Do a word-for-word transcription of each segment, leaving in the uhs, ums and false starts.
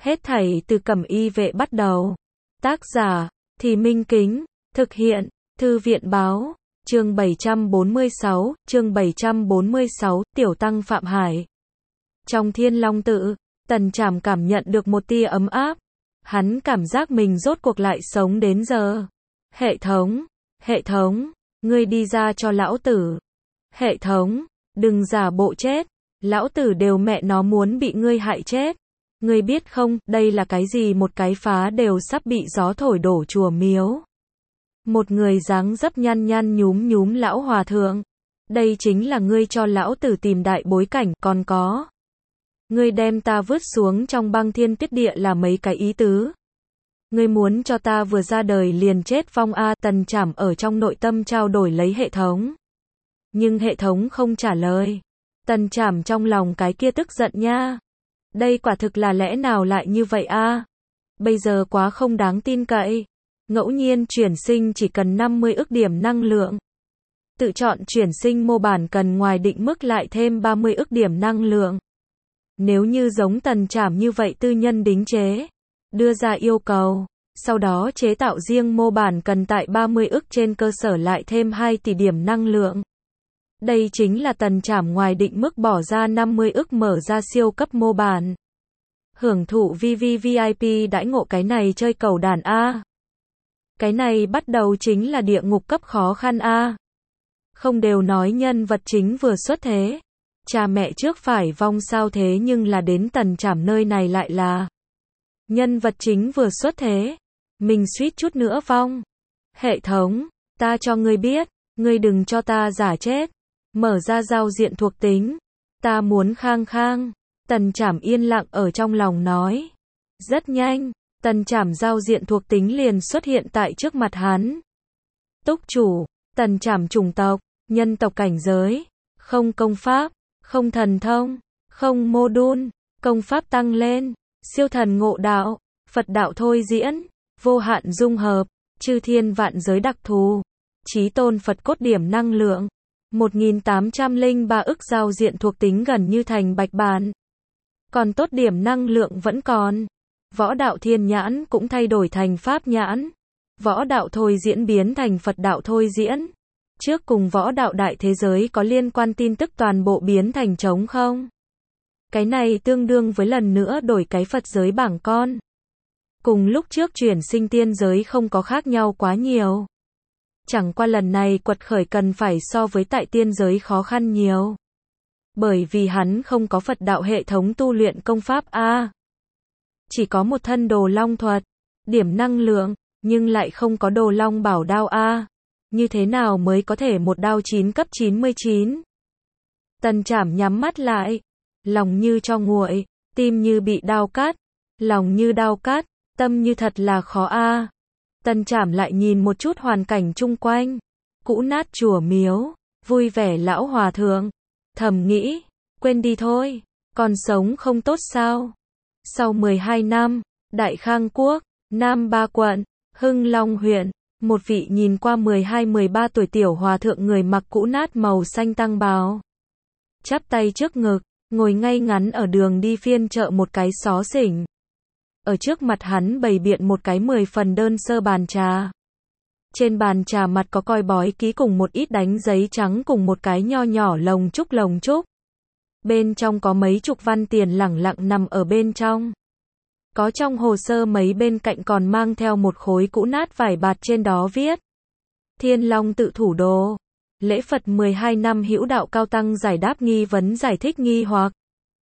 Hết thảy từ Cẩm Y Vệ bắt đầu. Tác giả, Thì Minh Kính, thực hiện, Thư viện Báo, chương bảy trăm bốn mươi sáu, chương bảy trăm bốn mươi sáu, Tiểu Tăng Phạm Hải. Trong Thiên Long Tự, Tần Trảm cảm nhận được một tia ấm áp. Hắn cảm giác mình rốt cuộc lại sống đến giờ. Hệ thống, hệ thống, ngươi đi ra cho lão tử. Hệ thống, đừng giả bộ chết. Lão tử đều mẹ nó muốn bị ngươi hại chết. Ngươi biết không, đây là cái gì? Một cái phá đều sắp bị gió thổi đổ chùa miếu. Một người dáng dấp nhăn nhăn nhúm nhúm lão hòa thượng. Đây chính là ngươi cho lão tử tìm đại bối cảnh, còn có. Ngươi đem ta vứt xuống trong băng thiên tiết địa là mấy cái ý tứ. Ngươi muốn cho ta vừa ra đời liền chết vong a. Tần Trảm ở trong nội tâm trao đổi lấy hệ thống. Nhưng hệ thống không trả lời. Tần Trảm trong lòng cái kia tức giận nha. Đây quả thực là lẽ nào lại như vậy a? Bây giờ quá không đáng tin cậy. Ngẫu nhiên chuyển sinh chỉ cần năm mươi ức điểm năng lượng. Tự chọn chuyển sinh mô bản cần ngoài định mức lại thêm ba mươi ức điểm năng lượng. Nếu như giống Tần Trảm như vậy tư nhân đính chế, đưa ra yêu cầu, sau đó chế tạo riêng mô bản cần tại ba mươi ức trên cơ sở lại thêm hai tỷ điểm năng lượng. Đây chính là Tần Trảm ngoài định mức bỏ ra năm mươi ức mở ra siêu cấp mô bản. Hưởng thụ vê vê vê i pê đãi ngộ, cái này chơi cầu đàn a. Cái này bắt đầu chính là địa ngục cấp khó khăn a. Không đều nói nhân vật chính vừa xuất thế, cha mẹ trước phải vong sao, thế nhưng là đến Tần Trảm nơi này lại là nhân vật chính vừa xuất thế, mình suýt chút nữa vong. Hệ thống, ta cho ngươi biết, ngươi đừng cho ta giả chết. Mở ra giao diện thuộc tính. Ta muốn khang khang. Tần Trảm yên lặng ở trong lòng nói. Rất nhanh, Tần Trảm giao diện thuộc tính liền xuất hiện tại trước mặt hắn. Túc chủ, Tần Trảm chủng tộc, nhân tộc cảnh giới, không công pháp, không thần thông, không mô đun, công pháp tăng lên, siêu thần ngộ đạo, Phật đạo thôi diễn, vô hạn dung hợp, chư thiên vạn giới đặc thù, chí tôn Phật cốt điểm năng lượng. một nghìn tám trăm lẻ ba ức giao diện thuộc tính gần như thành bạch bản. Còn tốt điểm năng lượng vẫn còn. Võ đạo thiên nhãn cũng thay đổi thành pháp nhãn. Võ đạo thôi diễn biến thành Phật đạo thôi diễn. Trước cùng võ đạo đại thế giới có liên quan tin tức toàn bộ biến thành trống không. Cái này tương đương với lần nữa đổi cái Phật giới bảng con. Cùng lúc trước chuyển sinh tiên giới không có khác nhau quá nhiều. Chẳng qua lần này quật khởi cần phải so với tại tiên giới khó khăn nhiều. Bởi vì hắn không có Phật đạo hệ thống tu luyện công pháp A. Chỉ có một thân đồ long thuật, điểm năng lượng, nhưng lại không có đồ long bảo đao A. Như thế nào mới có thể một đao chín cấp chín mươi chín? Tần Trảm nhắm mắt lại, lòng như cho nguội, tim như bị đao cắt, lòng như đao cắt, tâm như thật là khó A. Tần Trảm lại nhìn một chút hoàn cảnh chung quanh, cũ nát chùa miếu, vui vẻ lão hòa thượng, thầm nghĩ, quên đi thôi, còn sống không tốt sao? Sau mười hai năm, Đại Khang Quốc, Nam Ba Quận, Hưng Long huyện, một vị nhìn qua mười hai mười ba tuổi tiểu hòa thượng người mặc cũ nát màu xanh tăng bào, chắp tay trước ngực, ngồi ngay ngắn ở đường đi phiên chợ một cái xó xỉnh. Ở trước mặt hắn bày biện một cái mười phần đơn sơ bàn trà. Trên bàn trà mặt có coi bói ký cùng một ít đánh giấy trắng cùng một cái nho nhỏ lồng trúc lồng trúc. Bên trong có mấy chục văn tiền lẳng lặng nằm ở bên trong. Có trong hồ sơ mấy bên cạnh còn mang theo một khối cũ nát vải bạt, trên đó viết Thiên Long Tự thủ đô. Lễ Phật mười hai năm hữu đạo cao tăng giải đáp nghi vấn giải thích nghi hoặc.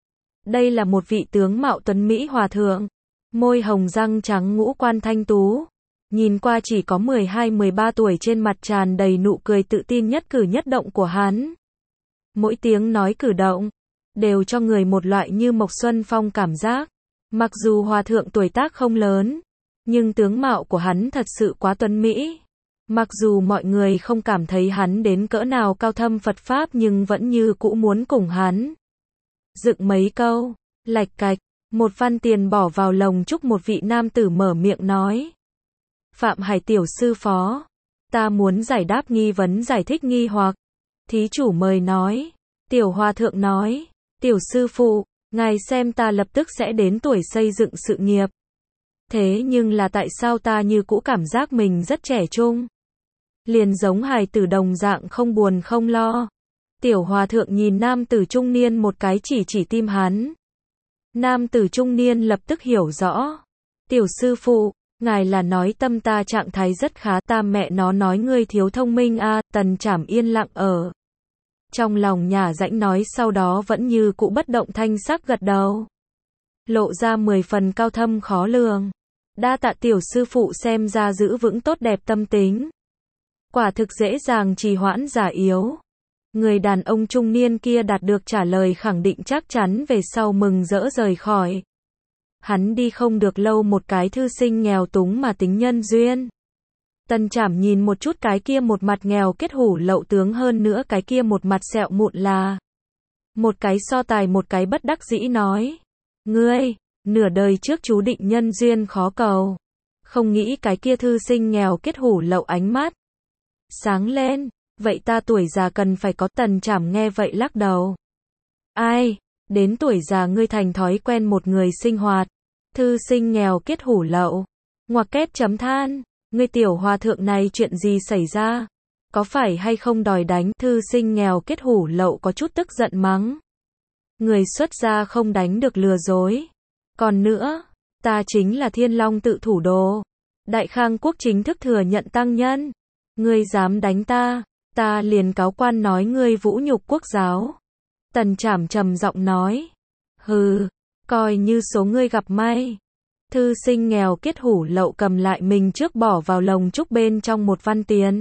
Đây là một vị tướng mạo tuấn Mỹ hòa thượng. Môi hồng răng trắng ngũ quan thanh tú. Nhìn qua chỉ có mười hai mười ba tuổi, trên mặt tràn đầy nụ cười tự tin, nhất cử nhất động của hắn. Mỗi tiếng nói cử động, đều cho người một loại như Mộc Xuân Phong cảm giác. Mặc dù hòa thượng tuổi tác không lớn, nhưng tướng mạo của hắn thật sự quá tuấn Mỹ. Mặc dù mọi người không cảm thấy hắn đến cỡ nào cao thâm Phật Pháp, nhưng vẫn như cũ muốn cùng hắn dựng mấy câu, lạch cạch. Một văn tiền bỏ vào lồng trúc, một vị nam tử mở miệng nói. Phạm Hải tiểu sư phó, ta muốn giải đáp nghi vấn giải thích nghi hoặc. Thí chủ mời nói. Tiểu hòa thượng nói. Tiểu sư phụ, Ngài xem ta lập tức sẽ đến tuổi xây dựng sự nghiệp. Thế nhưng là tại sao ta như cũ cảm giác mình rất trẻ trung? Liền giống hài tử đồng dạng không buồn không lo. Tiểu hòa thượng nhìn nam tử trung niên một cái chỉ chỉ tim hắn. Nam tử trung niên lập tức hiểu rõ. Tiểu sư phụ, ngài là nói tâm ta trạng thái rất khá, ta mẹ nó nói ngươi thiếu thông minh a. Tần Trảm yên lặng ở trong lòng nhả rãnh nói, sau đó vẫn như cũ bất động thanh sắc gật đầu. Lộ ra mười phần cao thâm khó lường. Đa tạ tiểu sư phụ, xem ra giữ vững tốt đẹp tâm tính. Quả thực dễ dàng trì hoãn giả yếu. Người đàn ông trung niên kia đạt được trả lời khẳng định chắc chắn về sau mừng rỡ rời khỏi. Hắn đi không được lâu, một cái thư sinh nghèo túng mà tính nhân duyên. Tần Trảm nhìn một chút cái kia một mặt nghèo kết hủ lậu tướng, hơn nữa cái kia một mặt sẹo mụn là một cái so tài, một cái bất đắc dĩ nói. Ngươi, nửa đời trước chú định nhân duyên khó cầu. Không nghĩ cái kia thư sinh nghèo kết hủ lậu ánh mắt sáng lên. Vậy ta tuổi già cần phải có. Tần Trảm nghe vậy lắc đầu. Ai, đến tuổi già ngươi thành thói quen một người sinh hoạt. Thư sinh nghèo kết hủ lậu. Ngoặc kép chấm than. Ngươi tiểu hòa thượng này chuyện gì xảy ra? Có phải hay không đòi đánh? Thư sinh nghèo kết hủ lậu có chút tức giận mắng. Người xuất gia không đánh được lừa dối. Còn nữa, ta chính là Thiên Long tự thủ đồ. Đại Khang quốc chính thức thừa nhận tăng nhân. Ngươi dám đánh ta, ta liền cáo quan nói ngươi vũ nhục quốc giáo. Tần Trảm trầm giọng nói. Hừ, coi như số ngươi gặp may. Thư sinh nghèo kết hủ lậu cầm lại mình trước bỏ vào lồng trúc bên trong một văn tiền.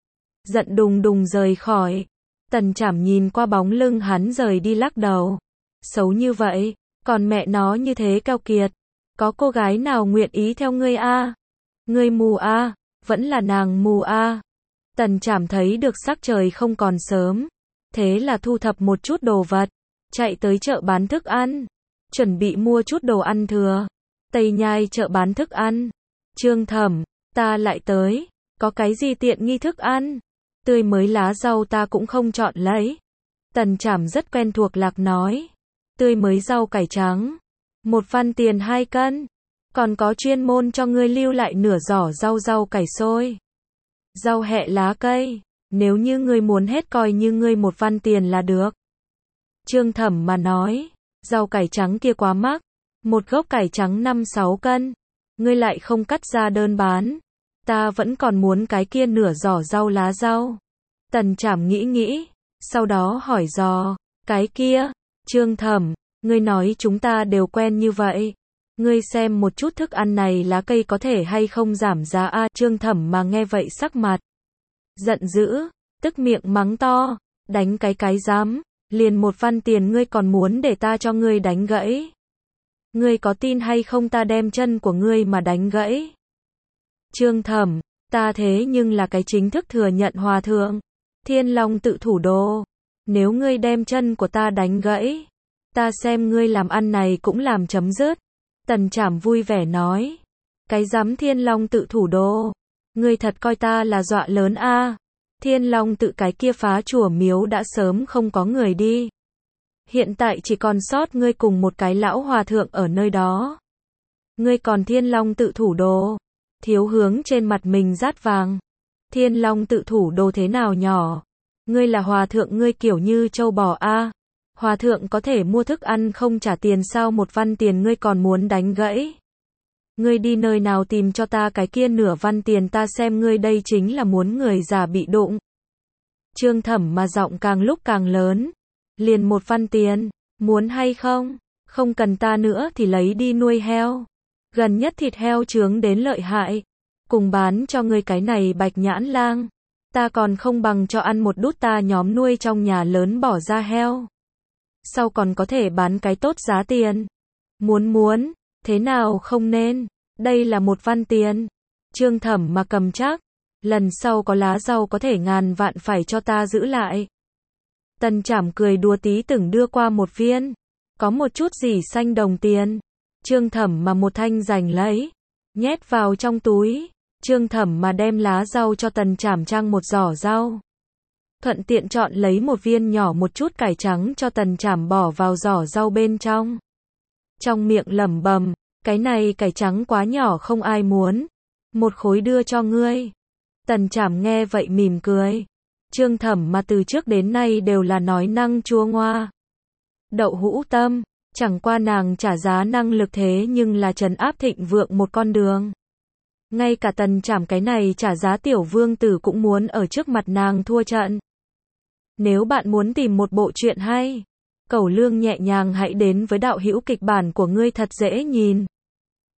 Giận đùng đùng rời khỏi. Tần Trảm nhìn qua bóng lưng hắn rời đi lắc đầu. Xấu như vậy, còn mẹ nó như thế keo kiệt. Có cô gái nào nguyện ý theo ngươi a? Ngươi mù a? Vẫn là nàng mù a? Tần Trảm thấy được sắc trời không còn sớm. Thế là thu thập một chút đồ vật. Chạy tới chợ bán thức ăn. Chuẩn bị mua chút đồ ăn thừa. Tây Nhai chợ bán thức ăn. Trương Thẩm, ta lại tới. Có cái gì tiện nghi thức ăn? Tươi mới lá rau ta cũng không chọn lấy. Tần Trảm rất quen thuộc lạc nói. Tươi mới rau cải trắng. Một văn tiền hai cân. Còn có chuyên môn cho ngươi lưu lại nửa giỏ rau rau cải xôi. Rau hẹ lá cây. Nếu như ngươi muốn hết coi như ngươi một văn tiền là được. Trương Thẩm mà nói. Rau cải trắng kia quá mắc. Một gốc cải trắng năm sáu cân. Ngươi lại không cắt ra đơn bán. Ta vẫn còn muốn cái kia nửa giỏ rau lá rau. Tần Trảm nghĩ nghĩ. Sau đó hỏi dò. Cái kia. Trương Thẩm, ngươi nói chúng ta đều quen như vậy. Ngươi xem một chút thức ăn này lá cây có thể hay không giảm giá a? Trương Thẩm mà nghe vậy sắc mặt giận dữ, tức miệng mắng to. Đánh cái cái dám. Liền một văn tiền ngươi còn muốn để ta cho ngươi đánh gãy. Ngươi có tin hay không ta đem chân của ngươi mà đánh gãy? Trương Thẩm, ta thế nhưng là cái chính thức thừa nhận hòa thượng. Thiên Long tự thủ đô. Nếu ngươi đem chân của ta đánh gãy, ta xem ngươi làm ăn này cũng làm chấm dứt. Tần Trảm vui vẻ nói. Cái dám Thiên Long tự thủ đô. Ngươi thật coi ta là dọa lớn a? Thiên Long tự cái kia phá chùa miếu đã sớm không có người đi. Hiện tại chỉ còn sót ngươi cùng một cái lão hòa thượng ở nơi đó. Ngươi còn Thiên Long tự thủ đô. Thiếu hướng trên mặt mình rát vàng. Thiên Long tự thủ đô thế nào nhỏ? Ngươi là hòa thượng ngươi kiểu như trâu bò a? Hòa thượng có thể mua thức ăn không trả tiền sao, một văn tiền ngươi còn muốn đánh gãy? Ngươi đi nơi nào tìm cho ta cái kia nửa văn tiền, ta xem ngươi đây chính là muốn người già bị đụng. Trương Thẩm mà giọng càng lúc càng lớn. Liền một văn tiền, muốn hay không? Không cần ta nữa thì lấy đi nuôi heo. Gần nhất thịt heo chướng đến lợi hại. Cùng bán cho ngươi cái này bạch nhãn lang. Ta còn không bằng cho ăn một đút ta nhóm nuôi trong nhà lớn bỏ ra heo. Sau còn có thể bán cái tốt giá tiền. Muốn muốn, thế nào không nên. Đây là một văn tiền. Trương Thẩm mà cầm chắc. Lần sau có lá rau có thể ngàn vạn phải cho ta giữ lại. Tần Trảm cười đùa tí từng đưa qua một viên. Có một chút gì xanh đồng tiền. Trương Thẩm mà một thanh giành lấy. Nhét vào trong túi. Trương Thẩm mà đem lá rau cho Tần Trảm trang một giỏ rau. thuận tiện chọn lấy một viên nhỏ một chút cải trắng cho Tần Trảm bỏ vào giỏ rau bên trong. Trong miệng lẩm bẩm, cái này cải trắng quá nhỏ không ai muốn, một khối đưa cho ngươi. Tần Trảm nghe vậy mỉm cười. Trương Thẩm mà từ trước đến nay đều là nói năng chua ngoa. Đậu hũ tâm, chẳng qua nàng trả giá năng lực thế nhưng là trấn áp thịnh vượng một con đường. Ngay cả Tần Trảm cái này trả giá tiểu vương tử cũng muốn ở trước mặt nàng thua trận. Nếu bạn muốn tìm một bộ truyện hay, cẩu lương nhẹ nhàng hãy đến với đạo hữu kịch bản của ngươi thật dễ nhìn.